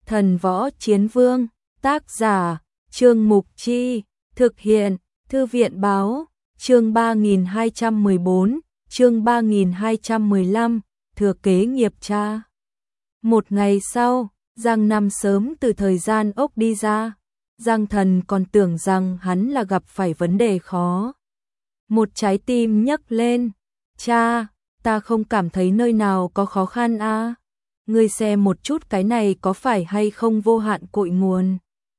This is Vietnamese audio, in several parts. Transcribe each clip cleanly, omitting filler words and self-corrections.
Thần Võ Chiến Vương, tác giả, Trương Mục Chi, thực hiện, Thư viện Báo, chương 3214, chương 3215, thừa kế nghiệp cha. Một ngày sau, Giang Nam sớm từ thời gian ốc đi ra, Giang Thần còn tưởng rằng hắn là gặp phải vấn đề khó. Một trái tim nhấc lên, cha, ta không cảm thấy nơi nào có khó khăn à. Ngươi xem một chút cái này có phải hay không vô hạn cội nguồn.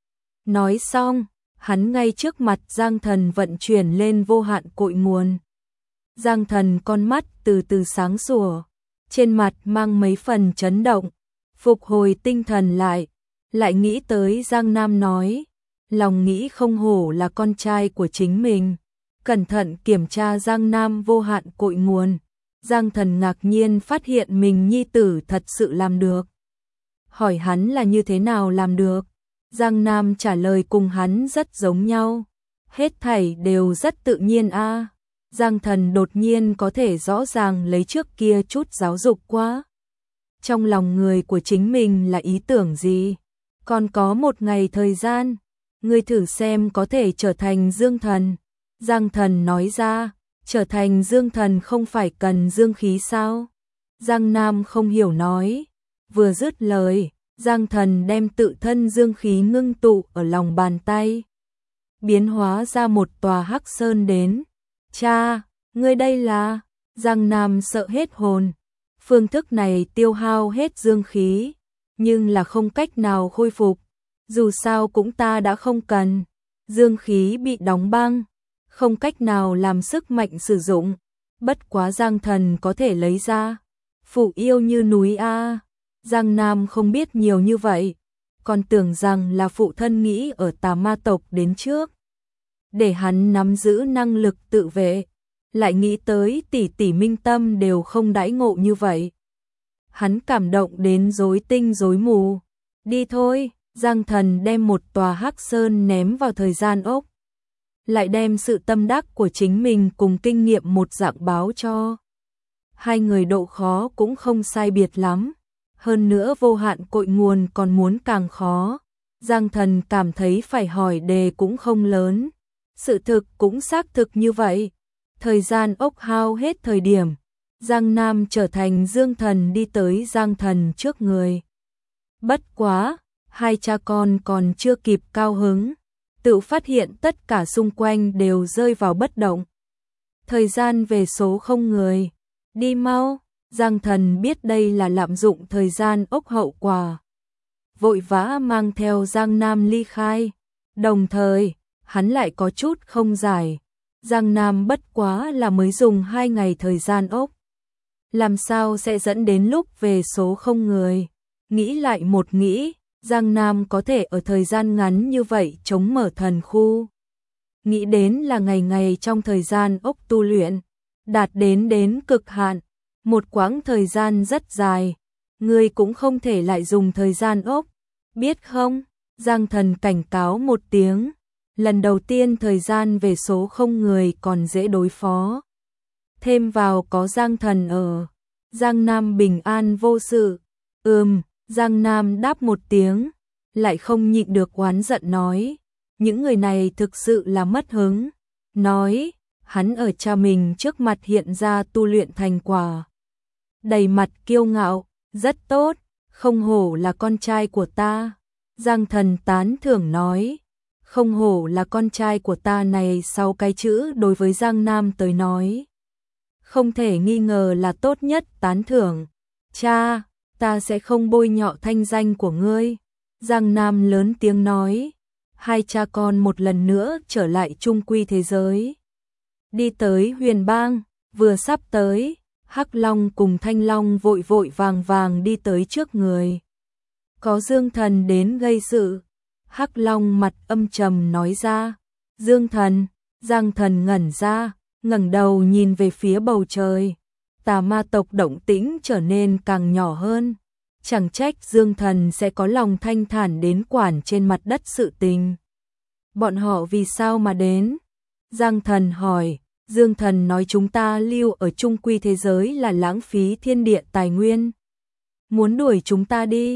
Nói xong, hắn ngay trước mặt Giang Thần vận chuyển lên vô hạn cội nguồn. Giang Thần con mắt từ từ sáng sủa, trên mặt mang mấy phần chấn động, phục hồi tinh thần lại nghĩ tới Giang Nam nói, lòng nghĩ không hổ là con trai của chính mình. Cẩn thận kiểm tra Giang Nam vô hạn cội nguồn, Giang Thần ngạc nhiên phát hiện mình nhi tử thật sự làm được. Hỏi hắn là như thế nào làm được, Giang Nam trả lời cùng hắn rất giống nhau, hết thảy đều rất tự nhiên a. Giang Thần đột nhiên có thể rõ ràng lấy trước kia chút giáo dục quá. Trong lòng người của chính mình là ý tưởng gì? Còn có một ngày thời gian, ngươi thử xem có thể trở thành dương thần. Giang Thần nói ra, trở thành dương thần không phải cần dương khí sao? Giang Nam không hiểu nói. Vừa dứt lời, Giang Thần đem tự thân dương khí ngưng tụ ở lòng bàn tay, biến hóa ra một tòa hắc sơn đến. Cha, ngươi đây là... Giang Nam sợ hết hồn. Phương thức này tiêu hao hết dương khí, nhưng là không cách nào khôi phục. Dù sao cũng ta đã không cần. Dương khí bị đóng băng, không cách nào làm sức mạnh sử dụng. Bất quá Giang Thần có thể lấy ra. Phụ yêu như núi a. Giang Nam không biết nhiều như vậy, còn tưởng rằng là phụ thân nghĩ ở Tà Ma tộc đến trước, để hắn nắm giữ năng lực tự vệ, lại nghĩ tới tỷ tỷ Minh Tâm đều không đãi ngộ như vậy. Hắn cảm động đến rối tinh rối mù. Đi thôi, Giang Thần đem một tòa hắc sơn ném vào thời gian ốc, lại đem sự tâm đắc của chính mình cùng kinh nghiệm một dạng báo cho. Hai người độ khó cũng không sai biệt lắm. Hơn nữa vô hạn cội nguồn còn muốn càng khó. Giang Thần cảm thấy phải hỏi đề cũng không lớn. Sự thực cũng xác thực như vậy. Thời gian ốc hao hết thời điểm, Giang Nam trở thành dương thần đi tới Giang Thần trước người. Bất quá, hai cha con còn chưa kịp cao hứng, tự phát hiện tất cả xung quanh đều rơi vào bất động. Thời gian về số không người. Đi mau. Giang Thần biết đây là lạm dụng thời gian ốc hậu quả, vội vã mang theo Giang Nam ly khai. Đồng thời, hắn lại có chút không giải. Giang Nam bất quá là mới dùng 2 ngày thời gian ốc, làm sao sẽ dẫn đến lúc về số không người. Nghĩ lại một nghĩ, Giang Nam có thể ở thời gian ngắn như vậy chống mở thần khu. Nghĩ đến là ngày ngày trong thời gian ốc tu luyện, đạt đến cực hạn. Một quãng thời gian rất dài, ngươi cũng không thể lại dùng thời gian ốc, biết không? Giang Thần cảnh cáo một tiếng. Lần đầu tiên thời gian về số không người còn dễ đối phó, thêm vào có Giang Thần ở, Giang Nam bình an vô sự. Giang Nam đáp một tiếng, lại không nhịn được oán giận nói, những người này thực sự là mất hứng. Nói, hắn ở cha mình trước mặt hiện ra tu luyện thành quả, đầy mặt kiêu ngạo, rất tốt, không hổ là con trai của ta. Giang Thần tán thưởng nói, không hổ là con trai của ta này 6 cái chữ đối với Giang Nam tới nói, không thể nghi ngờ là tốt nhất tán thưởng. Cha, ta sẽ không bôi nhọ thanh danh của ngươi. Giang Nam lớn tiếng nói. Hai cha con một lần nữa trở lại trung quy thế giới. Đi tới Huyền Bang, vừa sắp tới, Hắc Long cùng Thanh Long vội vội vàng vàng đi tới trước người. Có Dương Thần đến gây sự. Hắc Long mặt âm trầm nói ra. Dương Thần. Giang Thần ngẩn ra, ngẩng đầu nhìn về phía bầu trời. Tà Ma tộc động tĩnh trở nên càng nhỏ hơn. Chẳng trách Dương Thần sẽ có lòng thanh thản đến quản trên mặt đất sự tình. Bọn họ vì sao mà đến? Giang Thần hỏi. Dương Thần nói chúng ta lưu ở trung quy thế giới là lãng phí thiên địa tài nguyên, muốn đuổi chúng ta đi.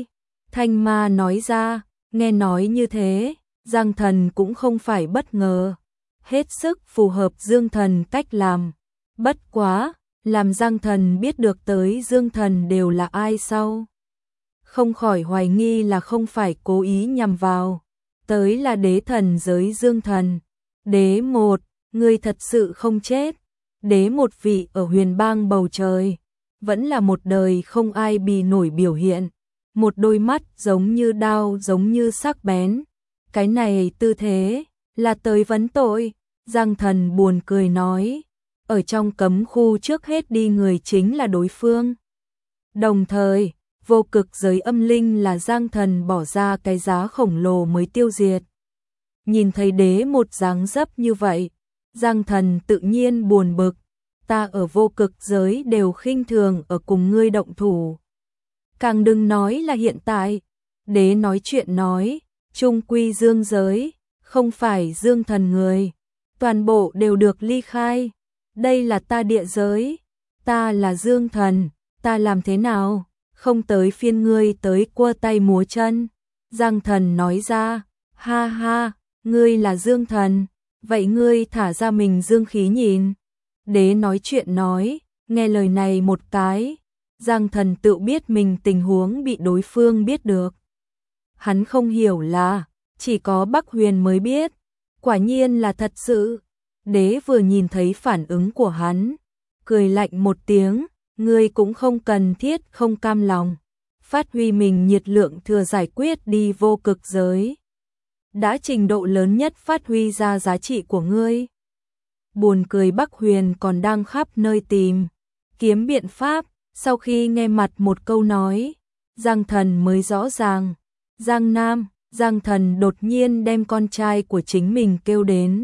Thanh Ma nói ra, nghe nói như thế, Giang Thần cũng không phải bất ngờ. Hết sức phù hợp Dương Thần cách làm. Bất quá, làm Giang Thần biết được tới Dương Thần đều là ai sau. Không khỏi hoài nghi là không phải cố ý nhằm vào. Tới là đế thần giới Dương Thần. Đế một, ngươi thật sự không chết. Đế một vị ở huyền bang bầu trời. Vẫn là một đời không ai bì nổi biểu hiện. Một đôi mắt giống như đao giống như sắc bén. Cái này tư thế, là tới vấn tội. Giang Thần buồn cười nói. Ở trong cấm khu trước hết đi người chính là đối phương. Đồng thời, vô cực giới âm linh là Giang Thần bỏ ra cái giá khổng lồ mới tiêu diệt. Nhìn thấy đế một dáng dấp như vậy, Giang Thần tự nhiên buồn bực. Ta ở vô cực giới đều khinh thường ở cùng ngươi động thủ. Càng đừng nói là hiện tại. Đế nói chuyện nói, trung quy dương giới, không phải Dương Thần người. Toàn bộ đều được ly khai. Đây là ta địa giới. Ta là Dương Thần, ta làm thế nào? Không tới phiên ngươi tới cua tay múa chân. Giang Thần nói ra, ha ha, ngươi là Dương Thần, vậy ngươi thả ra mình dương khí nhìn. Đế nói chuyện nói, nghe lời này một cái, Giang Thần tự biết mình tình huống bị đối phương biết được. Hắn không hiểu là, chỉ có Bắc Huyền mới biết, quả nhiên là thật sự. Đế vừa nhìn thấy phản ứng của hắn, cười lạnh một tiếng, ngươi cũng không cần thiết không cam lòng, phát huy mình nhiệt lượng thừa giải quyết đi vô cực giới. Đã trình độ lớn nhất phát huy ra giá trị của ngươi. Buồn cười Bắc Huyền còn đang khắp nơi tìm kiếm biện pháp, sau khi nghe mặt một câu nói, Giang Thần mới rõ ràng. Giang Nam, Giang Thần đột nhiên đem con trai của chính mình kêu đến.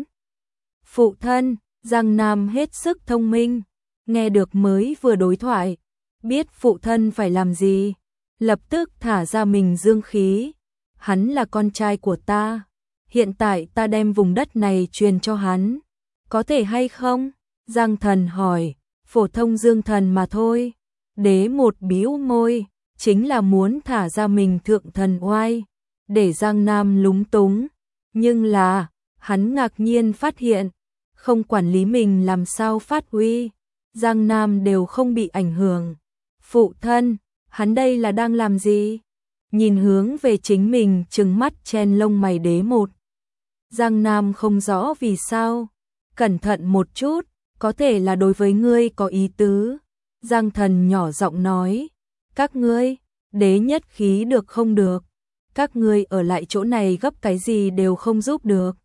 Phụ thân, Giang Nam hết sức thông minh, nghe được mới vừa đối thoại, biết phụ thân phải làm gì, lập tức thả ra mình dương khí. Hắn là con trai của ta, hiện tại ta đem vùng đất này truyền cho hắn, có thể hay không? Giang Thần hỏi, phổ thông Dương Thần mà thôi. Đế một bĩu môi, chính là muốn thả ra mình thượng thần oai, để Giang Nam lúng túng, nhưng là, hắn ngạc nhiên phát hiện, không quản lý mình làm sao phát huy, Giang Nam đều không bị ảnh hưởng. Phụ thân, hắn đây là đang làm gì? Nhìn hướng về chính mình trừng mắt chen lông mày đế một. Giang Nam không rõ vì sao, cẩn thận một chút, có thể là đối với ngươi có ý tứ. Giang Thần nhỏ giọng nói, các ngươi, đế nhất khí được không được, các ngươi ở lại chỗ này gấp cái gì đều không giúp được.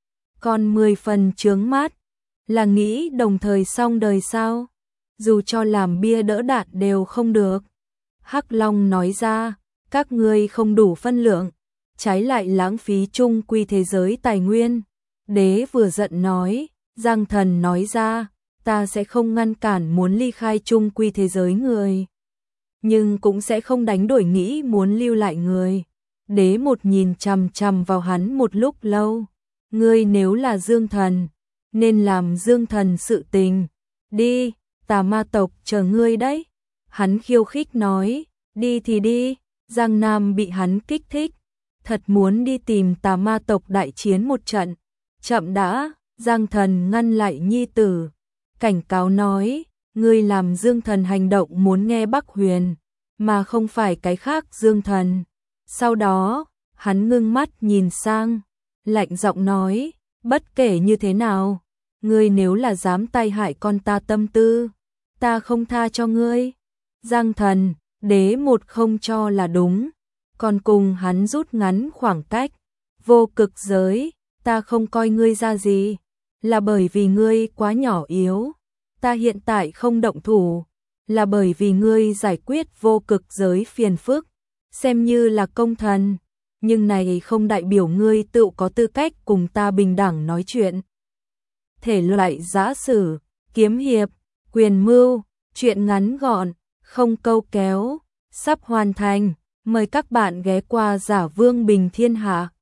Còn 10 phần chướng mắt, là nghĩ đồng thời xong đời sao, dù cho làm bia đỡ đạn đều không được. Hắc Long nói ra, các ngươi không đủ phân lượng, trái lại lãng phí chung quy thế giới tài nguyên. Đế vừa giận nói, Giang Thần nói ra, ta sẽ không ngăn cản muốn ly khai chung quy thế giới người, nhưng cũng sẽ không đánh đổi nghĩ muốn lưu lại người. Đế một nhìn chằm chằm vào hắn một lúc lâu, ngươi nếu là Dương Thần, nên làm Dương Thần sự tình, đi, Tà Ma tộc chờ ngươi đấy. Hắn khiêu khích nói, đi thì đi. Giang Nam bị hắn kích thích, thật muốn đi tìm Tà Ma tộc đại chiến một trận. Chậm đã, Giang Thần ngăn lại nhi tử, cảnh cáo nói, ngươi làm Dương Thần hành động muốn nghe Bắc Huyền, mà không phải cái khác Dương Thần. Sau đó, hắn ngưng mắt nhìn sang, lạnh giọng nói, bất kể như thế nào, ngươi nếu là dám tai hại con ta tâm tư, ta không tha cho ngươi. Giang Thần, đế một không cho là đúng, còn cùng hắn rút ngắn khoảng cách. Vô cực giới, ta không coi ngươi ra gì, là bởi vì ngươi quá nhỏ yếu. Ta hiện tại không động thủ, là bởi vì ngươi giải quyết vô cực giới phiền phức, xem như là công thần, nhưng này không đại biểu ngươi tự có tư cách cùng ta bình đẳng nói chuyện. Thể loại giã sử, kiếm hiệp, quyền mưu, chuyện ngắn gọn, không câu kéo, sắp hoàn thành, mời các bạn ghé qua Giả Vương Bình Thiên Hạ.